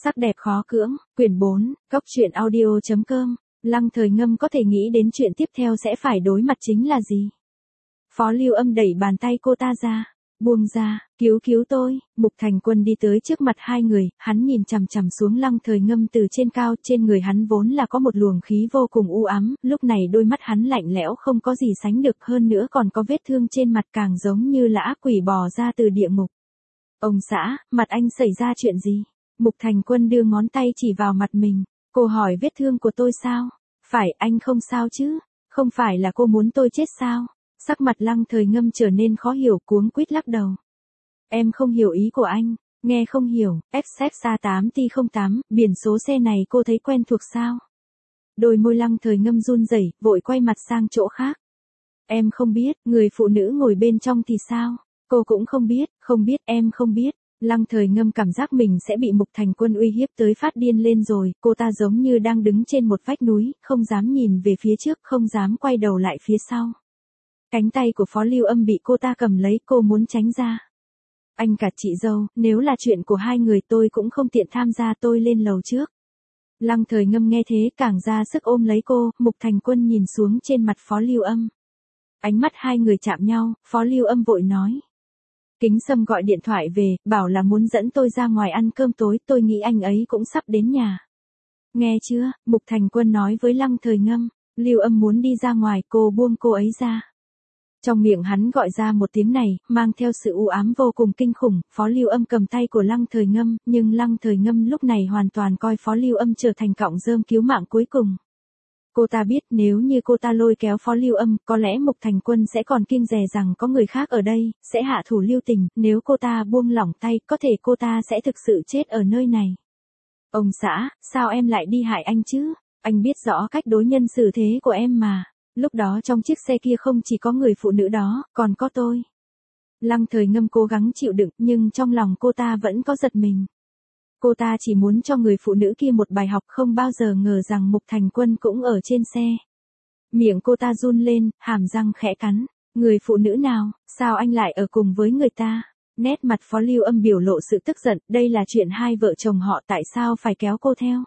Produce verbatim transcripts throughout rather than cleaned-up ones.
Sắc đẹp khó cưỡng, quyển bốn, góc truyện audio chấm com. Lăng Thời Ngâm có thể nghĩ đến chuyện tiếp theo sẽ phải đối mặt chính là gì. Phó Lưu Âm đẩy bàn tay cô ta ra, buông ra, cứu cứu tôi. Mục Thành Quân đi tới trước mặt hai người, hắn nhìn chằm chằm xuống Lăng Thời Ngâm từ trên cao, trên người hắn vốn là có một luồng khí vô cùng u ám, lúc này đôi mắt hắn lạnh lẽo không có gì sánh được, hơn nữa còn có vết thương trên mặt càng giống như là ác quỷ bò ra từ địa ngục. Ông xã, mặt anh xảy ra chuyện gì? Mục Thành Quân đưa ngón tay chỉ vào mặt mình, cô hỏi vết thương của tôi sao? Phải, anh không sao chứ? Không phải là cô muốn tôi chết sao? Sắc mặt Lăng Thời Ngâm trở nên khó hiểu, cuống quýt lắc đầu. Em không hiểu ý của anh, nghe không hiểu. ép ép a tám T không tám, biển số xe này cô thấy quen thuộc sao? Đôi môi Lăng Thời Ngâm run rẩy, vội quay mặt sang chỗ khác. Em không biết, người phụ nữ ngồi bên trong thì sao? Cô cũng không biết, không biết, em không biết. Lăng Thời Ngâm cảm giác mình sẽ bị Mục Thành Quân uy hiếp tới phát điên lên rồi, cô ta giống như đang đứng trên một vách núi, không dám nhìn về phía trước, không dám quay đầu lại phía sau. Cánh tay của Phó Lưu Âm bị cô ta cầm lấy, cô muốn tránh ra. Anh cả chị dâu, nếu là chuyện của hai người tôi cũng không tiện tham gia, tôi lên lầu trước. Lăng Thời Ngâm nghe thế càng ra sức ôm lấy cô. Mục Thành Quân nhìn xuống trên mặt Phó Lưu Âm. Ánh mắt hai người chạm nhau, Phó Lưu Âm vội nói. Kính Sâm gọi điện thoại về, bảo là muốn dẫn tôi ra ngoài ăn cơm tối, tôi nghĩ anh ấy cũng sắp đến nhà. Nghe chưa? Mục Thành Quân nói với Lăng Thời Ngâm. Lưu Âm muốn đi ra ngoài, cô buông cô ấy ra. Trong miệng hắn gọi ra một tiếng này, mang theo sự u ám vô cùng kinh khủng. Phó Lưu Âm cầm tay của Lăng Thời Ngâm, nhưng Lăng Thời Ngâm lúc này hoàn toàn coi Phó Lưu Âm trở thành cọng rơm cứu mạng cuối cùng. Cô ta biết nếu như cô ta lôi kéo Phó Lưu Âm, có lẽ Mục Thành Quân sẽ còn kiêng dè rằng có người khác ở đây, sẽ hạ thủ lưu tình, nếu cô ta buông lỏng tay, có thể cô ta sẽ thực sự chết ở nơi này. Ông xã, sao em lại đi hại anh chứ? Anh biết rõ cách đối nhân xử thế của em mà. Lúc đó trong chiếc xe kia không chỉ có người phụ nữ đó, còn có tôi. Lăng Thời Ngâm cố gắng chịu đựng, nhưng trong lòng cô ta vẫn có giật mình. Cô ta chỉ muốn cho người phụ nữ kia một bài học, không bao giờ ngờ rằng Mục Thành Quân cũng ở trên xe. Miệng cô ta run lên, hàm răng khẽ cắn. Người phụ nữ nào, sao anh lại ở cùng với người ta? Nét mặt Phó Lưu Âm biểu lộ sự tức giận, đây là chuyện hai vợ chồng họ, tại sao phải kéo cô theo?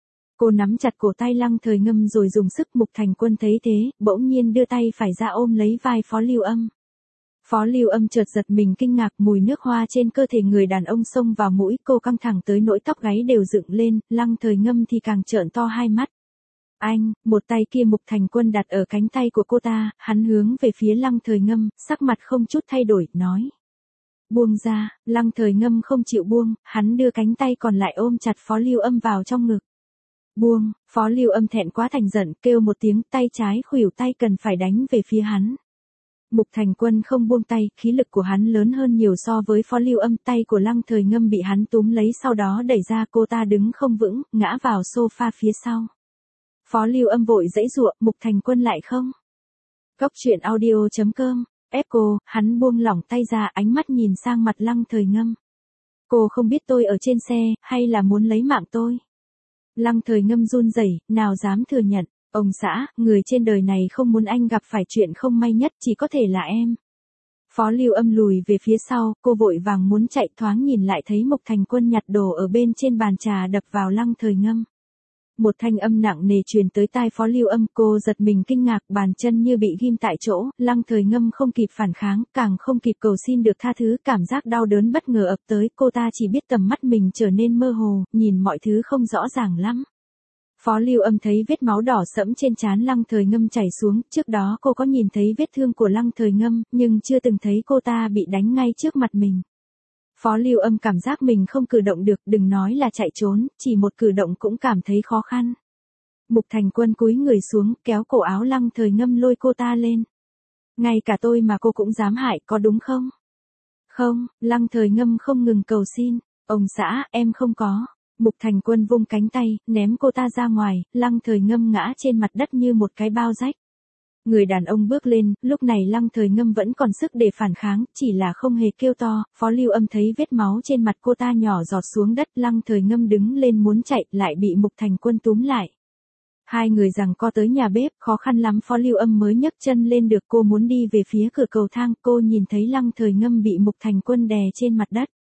Cô nắm chặt cổ tay Lăng Thời Ngâm rồi dùng sức. Mục Thành Quân thấy thế, bỗng nhiên đưa tay phải ra ôm lấy vai Phó Lưu Âm. Phó Lưu Âm chợt giật mình kinh ngạc, mùi nước hoa trên cơ thể người đàn ông xông vào mũi, cô căng thẳng tới nỗi tóc gáy đều dựng lên. Lăng Thời Ngâm thì càng trợn to hai mắt. Anh, một tay kia Mục Thành Quân đặt ở cánh tay của cô ta, hắn hướng về phía Lăng Thời Ngâm, sắc mặt không chút thay đổi, nói. Buông ra. Lăng Thời Ngâm không chịu buông, hắn đưa cánh tay còn lại ôm chặt Phó Lưu Âm vào trong ngực. Buông. Phó Lưu Âm thẹn quá thành giận, kêu một tiếng, tay trái khuỷu tay cần phải đánh về phía hắn. Mục Thành Quân không buông tay, khí lực của hắn lớn hơn nhiều so với Phó Lưu Âm, tay của Lăng Thời Ngâm bị hắn túm lấy, sau đó đẩy ra, cô ta đứng không vững, ngã vào sofa phía sau. Phó Lưu Âm vội giãy giụa, Mục Thành Quân lại không. Góc truyện audio chấm com, ép cô, hắn buông lỏng tay ra, ánh mắt nhìn sang mặt Lăng Thời Ngâm. Cô không biết tôi ở trên xe, hay là muốn lấy mạng tôi? Lăng Thời Ngâm run rẩy, nào dám thừa nhận. Ông xã, người trên đời này không muốn anh gặp phải chuyện không may nhất, chỉ có thể là em. Phó Lưu Âm lùi về phía sau, cô vội vàng muốn chạy, thoáng nhìn lại thấy Mục Thành Quân nhặt đồ ở bên trên bàn trà đập vào Lăng Thời Ngâm. Một thanh âm nặng nề truyền tới tai Phó Lưu Âm, cô giật mình kinh ngạc, bàn chân như bị ghim tại chỗ. Lăng Thời Ngâm không kịp phản kháng, càng không kịp cầu xin được tha thứ, cảm giác đau đớn bất ngờ ập tới, cô ta chỉ biết tầm mắt mình trở nên mơ hồ, nhìn mọi thứ không rõ ràng lắm. Phó Lưu Âm thấy vết máu đỏ sẫm trên trán Lăng Thời Ngâm chảy xuống, trước đó cô có nhìn thấy vết thương của Lăng Thời Ngâm, nhưng chưa từng thấy cô ta bị đánh ngay trước mặt mình. Phó Lưu Âm cảm giác mình không cử động được, đừng nói là chạy trốn, chỉ một cử động cũng cảm thấy khó khăn. Mục Thành Quân cúi người xuống, kéo cổ áo Lăng Thời Ngâm lôi cô ta lên. Ngay cả tôi mà cô cũng dám hại, có đúng không? Không. Lăng Thời Ngâm không ngừng cầu xin. Ông xã, em không có. Mục Thành Quân vung cánh tay, ném cô ta ra ngoài, Lăng Thời Ngâm ngã trên mặt đất như một cái bao rách. Người đàn ông bước lên, lúc này Lăng Thời Ngâm vẫn còn sức để phản kháng, chỉ là không hề kêu to. Phó Lưu Âm thấy vết máu trên mặt cô ta nhỏ giọt xuống đất, Lăng Thời Ngâm đứng lên muốn chạy, lại bị Mục Thành Quân túm lại. Hai người giằng co tới nhà bếp, khó khăn lắm Phó Lưu Âm mới nhấc chân lên được, cô muốn đi về phía cửa cầu thang, cô nhìn thấy Lăng Thời Ngâm bị Mục Thành Quân đè trên mặt đất.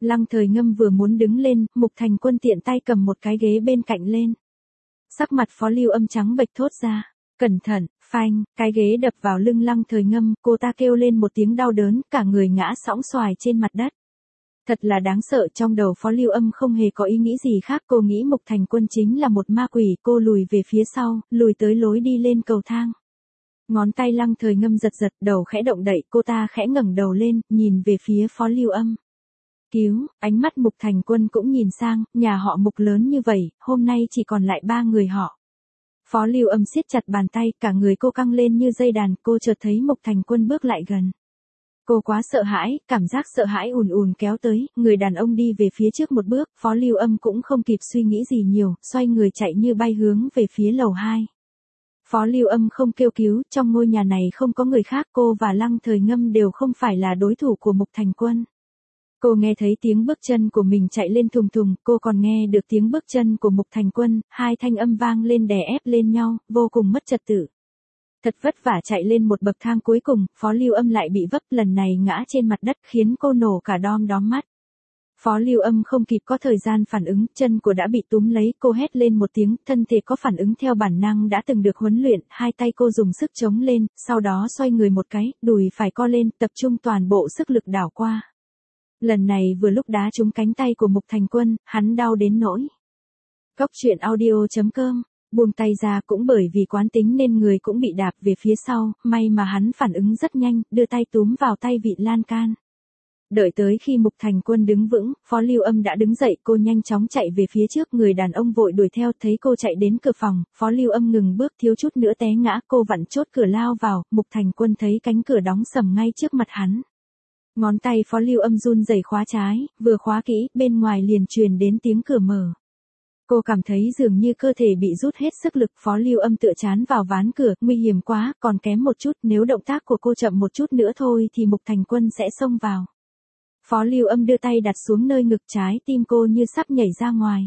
Lăng Thời Ngâm vừa muốn đứng lên, Mục Thành Quân tiện tay cầm một cái ghế bên cạnh lên. Sắc mặt Phó Lưu Âm trắng bệch thốt ra, cẩn thận, phanh, cái ghế đập vào lưng Lăng Thời Ngâm, cô ta kêu lên một tiếng đau đớn, cả người ngã sõng xoài trên mặt đất. Thật là đáng sợ, trong đầu Phó Lưu Âm không hề có ý nghĩ gì khác, cô nghĩ Mục Thành Quân chính là một ma quỷ, cô lùi về phía sau, lùi tới lối đi lên cầu thang. Ngón tay Lăng Thời Ngâm giật giật, đầu khẽ động đậy, cô ta khẽ ngẩng đầu lên, nhìn về phía Phó Lưu Âm. Cứu, ánh mắt Mục Thành Quân cũng nhìn sang, nhà họ Mục lớn như vậy, hôm nay chỉ còn lại ba người họ. Phó Lưu Âm siết chặt bàn tay, cả người cô căng lên như dây đàn, cô chợt thấy Mục Thành Quân bước lại gần. Cô quá sợ hãi, cảm giác sợ hãi ùn ùn kéo tới, người đàn ông đi về phía trước một bước, Phó Lưu Âm cũng không kịp suy nghĩ gì nhiều, xoay người chạy như bay hướng về phía lầu hai. Phó Lưu Âm không kêu cứu, trong ngôi nhà này không có người khác, cô và Lăng Thời Ngâm đều không phải là đối thủ của Mục Thành Quân. Cô nghe thấy tiếng bước chân của mình chạy lên thùng thùng, cô còn nghe được tiếng bước chân của Mục Thành Quân, hai thanh âm vang lên đè ép lên nhau, vô cùng mất trật tự. Thật vất vả chạy lên một bậc thang cuối cùng, Phó Lưu Âm lại bị vấp, lần này ngã trên mặt đất khiến cô nổ cả đom đóm mắt. Phó Lưu Âm không kịp có thời gian phản ứng, chân của đã bị túm lấy, cô hét lên một tiếng, thân thể có phản ứng theo bản năng đã từng được huấn luyện, hai tay cô dùng sức chống lên, sau đó xoay người một cái, đùi phải co lên, tập trung toàn bộ sức lực đảo qua. Lần này vừa lúc đá trúng cánh tay của Mục Thành Quân, hắn đau đến nỗi. Cốc truyện audio chấm com, buông tay ra, cũng bởi vì quán tính nên người cũng bị đạp về phía sau, may mà hắn phản ứng rất nhanh, đưa tay túm vào tay vịn lan can. Đợi tới khi Mục Thành Quân đứng vững, Phó Lưu Âm đã đứng dậy, cô nhanh chóng chạy về phía trước, người đàn ông vội đuổi theo, thấy cô chạy đến cửa phòng, Phó Lưu Âm ngừng bước, thiếu chút nữa té ngã, cô vặn chốt cửa lao vào, Mục Thành Quân thấy cánh cửa đóng sầm ngay trước mặt hắn. Ngón tay Phó Lưu Âm run rẩy khóa trái, vừa khóa kỹ, bên ngoài liền truyền đến tiếng cửa mở. Cô cảm thấy dường như cơ thể bị rút hết sức lực, Phó Lưu Âm tựa chán vào ván cửa, nguy hiểm quá, còn kém một chút, nếu động tác của cô chậm một chút nữa thôi thì Mục Thành Quân sẽ xông vào. Phó Lưu Âm đưa tay đặt xuống nơi ngực, trái tim cô như sắp nhảy ra ngoài.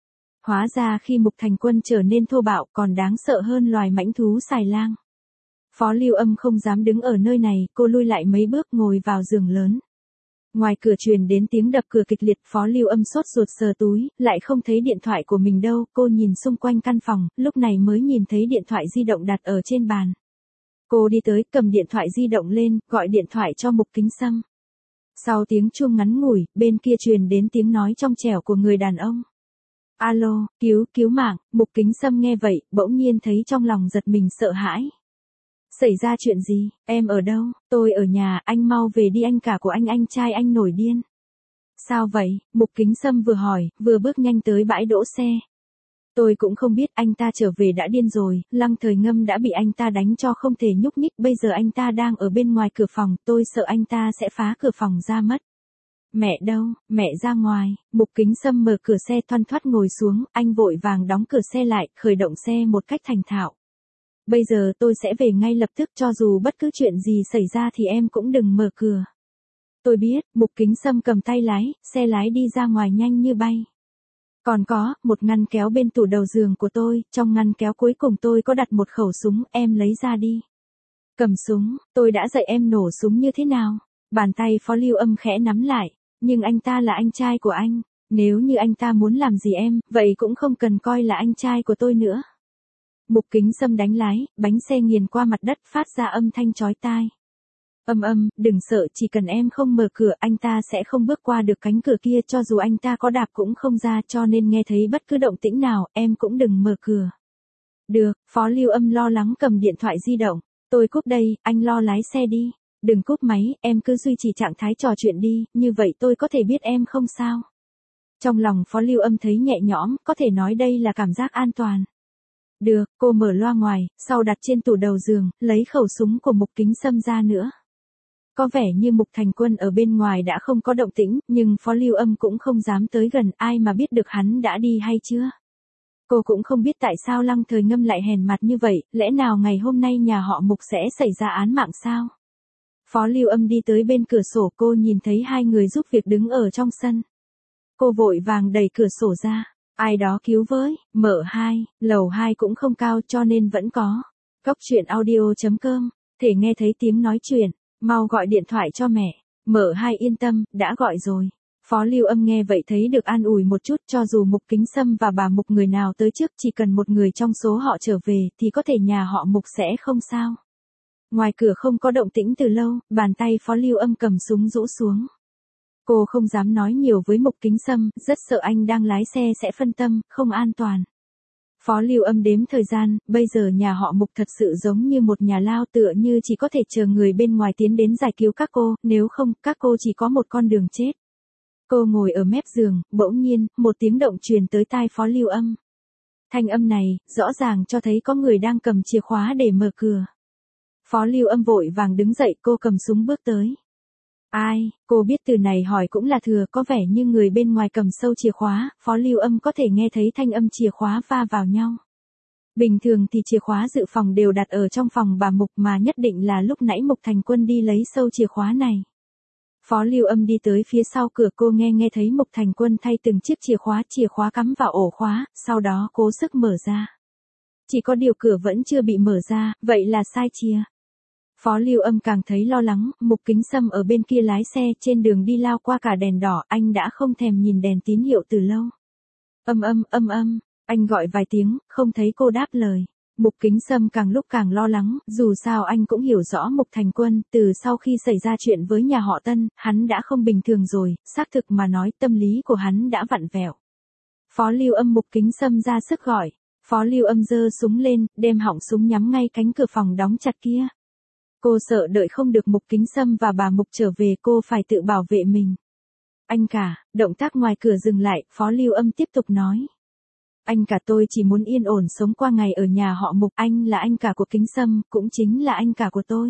Hóa ra khi Mục Thành Quân trở nên thô bạo còn đáng sợ hơn loài mãnh thú xài lang. Phó Lưu Âm không dám đứng ở nơi này, cô lui lại mấy bước ngồi vào giường lớn. Ngoài cửa truyền đến tiếng đập cửa kịch liệt, Phó Lưu Âm sốt ruột sờ túi, lại không thấy điện thoại của mình đâu, cô nhìn xung quanh căn phòng, lúc này mới nhìn thấy điện thoại di động đặt ở trên bàn. Cô đi tới, cầm điện thoại di động lên, gọi điện thoại cho Mục Kính Sâm. Sau tiếng chuông ngắn ngủi, bên kia truyền đến tiếng nói trong trẻo của người đàn ông. Alo, cứu, cứu mạng, Mục Kính Sâm nghe vậy, bỗng nhiên thấy trong lòng giật mình sợ hãi. Xảy ra chuyện gì, em ở đâu? Tôi ở nhà, anh mau về đi, anh cả của anh anh trai anh nổi điên. Sao vậy? Mục Kính Sâm vừa hỏi, vừa bước nhanh tới bãi đỗ xe. Tôi cũng không biết, anh ta trở về đã điên rồi, Lăng Thời Ngâm đã bị anh ta đánh cho không thể nhúc nhích, bây giờ anh ta đang ở bên ngoài cửa phòng, tôi sợ anh ta sẽ phá cửa phòng ra mất. Mẹ đâu, mẹ ra ngoài, Mục Kính Sâm mở cửa xe thoăn thoắt ngồi xuống, anh vội vàng đóng cửa xe lại, khởi động xe một cách thành thạo. Bây giờ tôi sẽ về ngay lập tức, cho dù bất cứ chuyện gì xảy ra thì em cũng đừng mở cửa. Tôi biết, Mục Kính Sâm cầm tay lái, xe lái đi ra ngoài nhanh như bay. Còn có, một ngăn kéo bên tủ đầu giường của tôi, trong ngăn kéo cuối cùng tôi có đặt một khẩu súng, em lấy ra đi. Cầm súng, tôi đã dạy em nổ súng như thế nào. Bàn tay Phó Lưu Âm khẽ nắm lại, nhưng anh ta là anh trai của anh, nếu như anh ta muốn làm gì em, vậy cũng không cần coi là anh trai của tôi nữa. Mục Kính Sâm đánh lái, bánh xe nghiền qua mặt đất phát ra âm thanh chói tai. Âm âm, đừng sợ, chỉ cần em không mở cửa anh ta sẽ không bước qua được cánh cửa kia, cho dù anh ta có đạp cũng không ra, cho nên nghe thấy bất cứ động tĩnh nào, em cũng đừng mở cửa. Được, Phó Lưu Âm lo lắng cầm điện thoại di động. Tôi cúp đây, anh lo lái xe đi. Đừng cúp máy, em cứ duy trì trạng thái trò chuyện đi, như vậy tôi có thể biết em không sao. Trong lòng Phó Lưu Âm thấy nhẹ nhõm, có thể nói đây là cảm giác an toàn. Được, cô mở loa ngoài, sau đặt trên tủ đầu giường, lấy khẩu súng của Mục Kính Sâm ra nữa. Có vẻ như Mục Thành Quân ở bên ngoài đã không có động tĩnh, nhưng Phó Lưu Âm cũng không dám tới gần, ai mà biết được hắn đã đi hay chưa. Cô cũng không biết tại sao Lăng Thời Ngâm lại hèn mặt như vậy, lẽ nào ngày hôm nay nhà họ Mục sẽ xảy ra án mạng sao? Phó Lưu Âm đi tới bên cửa sổ, cô nhìn thấy hai người giúp việc đứng ở trong sân. Cô vội vàng đẩy cửa sổ ra. Ai đó cứu với, mở hai, lầu hai cũng không cao cho nên vẫn có. Cốc truyện audio chấm com, thể nghe thấy tiếng nói chuyện, mau gọi điện thoại cho mẹ. Mở hai yên tâm, đã gọi rồi. Phó Lưu Âm nghe vậy thấy được an ủi một chút, cho dù Mục Kính Sâm và bà Mục người nào tới trước, chỉ cần một người trong số họ trở về thì có thể nhà họ Mục sẽ không sao. Ngoài cửa không có động tĩnh từ lâu, bàn tay Phó Lưu Âm cầm súng rũ xuống. Cô không dám nói nhiều với Mục Kính Sâm, rất sợ anh đang lái xe sẽ phân tâm, không an toàn. Phó Lưu Âm đếm thời gian, bây giờ nhà họ Mục thật sự giống như một nhà lao, tựa như chỉ có thể chờ người bên ngoài tiến đến giải cứu các cô, nếu không, các cô chỉ có một con đường chết. Cô ngồi ở mép giường, bỗng nhiên, một tiếng động truyền tới tai Phó Lưu Âm. Thanh âm này, rõ ràng cho thấy có người đang cầm chìa khóa để mở cửa. Phó Lưu Âm vội vàng đứng dậy, cô cầm súng bước tới. Ai, cô biết từ này hỏi cũng là thừa, có vẻ như người bên ngoài cầm sâu chìa khóa, Phó Lưu Âm có thể nghe thấy thanh âm chìa khóa va vào nhau. Bình thường thì chìa khóa dự phòng đều đặt ở trong phòng bà Mục, mà nhất định là lúc nãy Mục Thành Quân đi lấy sâu chìa khóa này. Phó Lưu Âm đi tới phía sau cửa, cô nghe nghe thấy Mục Thành Quân thay từng chiếc chìa khóa, chìa khóa cắm vào ổ khóa, sau đó cố sức mở ra. Chỉ có điều cửa vẫn chưa bị mở ra, vậy là sai chìa. Phó Lưu Âm càng thấy lo lắng, Mục Kính Sâm ở bên kia lái xe, trên đường đi lao qua cả đèn đỏ, anh đã không thèm nhìn đèn tín hiệu từ lâu. Âm âm, âm âm, anh gọi vài tiếng, không thấy cô đáp lời. Mục Kính Sâm càng lúc càng lo lắng, dù sao anh cũng hiểu rõ Mục Thành Quân, từ sau khi xảy ra chuyện với nhà họ Tân, hắn đã không bình thường rồi, xác thực mà nói tâm lý của hắn đã vặn vẹo. Phó Lưu Âm Mục Kính Sâm ra sức gọi, Phó Lưu Âm giơ súng lên, đem họng súng nhắm ngay cánh cửa phòng đóng chặt kia. Cô sợ đợi không được Mục Kính Sâm và bà Mục trở về, cô phải tự bảo vệ mình. Anh cả, động tác ngoài cửa dừng lại, Phó Lưu Âm tiếp tục nói. Anh cả tôi chỉ muốn yên ổn sống qua ngày ở nhà họ Mục, anh là anh cả của Kính Sâm, cũng chính là anh cả của tôi.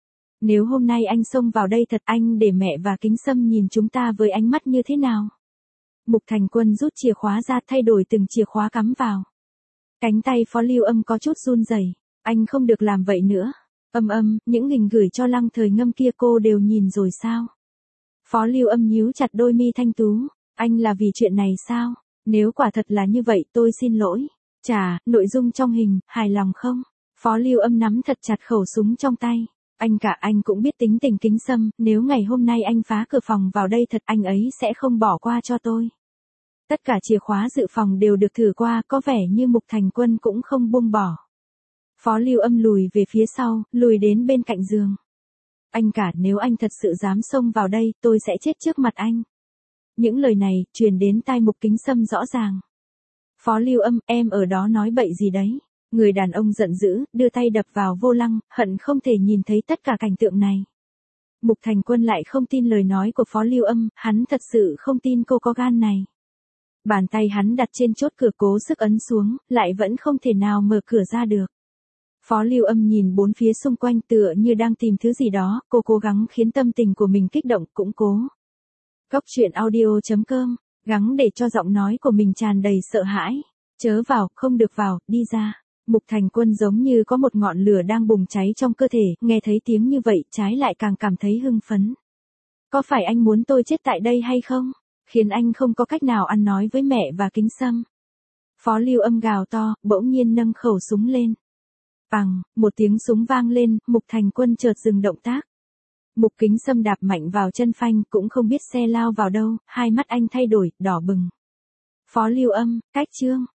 Nếu hôm nay anh xông vào đây thật, anh để mẹ và Kính Sâm nhìn chúng ta với ánh mắt như thế nào? Mục Thành Quân rút chìa khóa ra, thay đổi từng chìa khóa cắm vào. Cánh tay Phó Lưu Âm có chút run rẩy, anh không được làm vậy nữa. Âm âm, những hình gửi cho Lăng Thời Ngâm kia cô đều nhìn rồi sao? Phó Lưu Âm nhíu chặt đôi mi thanh tú, anh là vì chuyện này sao? Nếu quả thật là như vậy tôi xin lỗi. Chà, nội dung trong hình, hài lòng không? Phó Lưu Âm nắm thật chặt khẩu súng trong tay. Anh cả anh cũng biết tính tình Kính Sâm, nếu ngày hôm nay anh phá cửa phòng vào đây thật, anh ấy sẽ không bỏ qua cho tôi. Tất cả chìa khóa dự phòng đều được thử qua, có vẻ như Mục Thành Quân cũng không buông bỏ. Phó Lưu Âm lùi về phía sau, lùi đến bên cạnh giường. Anh cả, nếu anh thật sự dám xông vào đây, tôi sẽ chết trước mặt anh. Những lời này, truyền đến tai Mục Kính Sâm rõ ràng. Phó Lưu Âm, em ở đó nói bậy gì đấy? Người đàn ông giận dữ, đưa tay đập vào vô lăng, hận không thể nhìn thấy tất cả cảnh tượng này. Mục Thành Quân lại không tin lời nói của Phó Lưu Âm, hắn thật sự không tin cô có gan này. Bàn tay hắn đặt trên chốt cửa cố sức ấn xuống, lại vẫn không thể nào mở cửa ra được. Phó Lưu Âm nhìn bốn phía xung quanh tựa như đang tìm thứ gì đó, cô cố gắng khiến tâm tình của mình kích động, cũng cố. Góc truyện audio chấm com, gắng để cho giọng nói của mình tràn đầy sợ hãi. Chớ vào, không được vào, đi ra. Mục Thành Quân giống như có một ngọn lửa đang bùng cháy trong cơ thể, nghe thấy tiếng như vậy, trái lại càng cảm thấy hưng phấn. Có phải anh muốn tôi chết tại đây hay không? Khiến anh không có cách nào ăn nói với mẹ và Kính Sâm. Phó Lưu Âm gào to, bỗng nhiên nâng khẩu súng lên. Bằng, một tiếng súng vang lên, Mục Thành Quân chợt dừng động tác. Mục Kính Sâm đạp mạnh vào chân phanh, cũng không biết xe lao vào đâu, hai mắt anh thay đổi, đỏ bừng. Phó Lưu Âm, cách chương.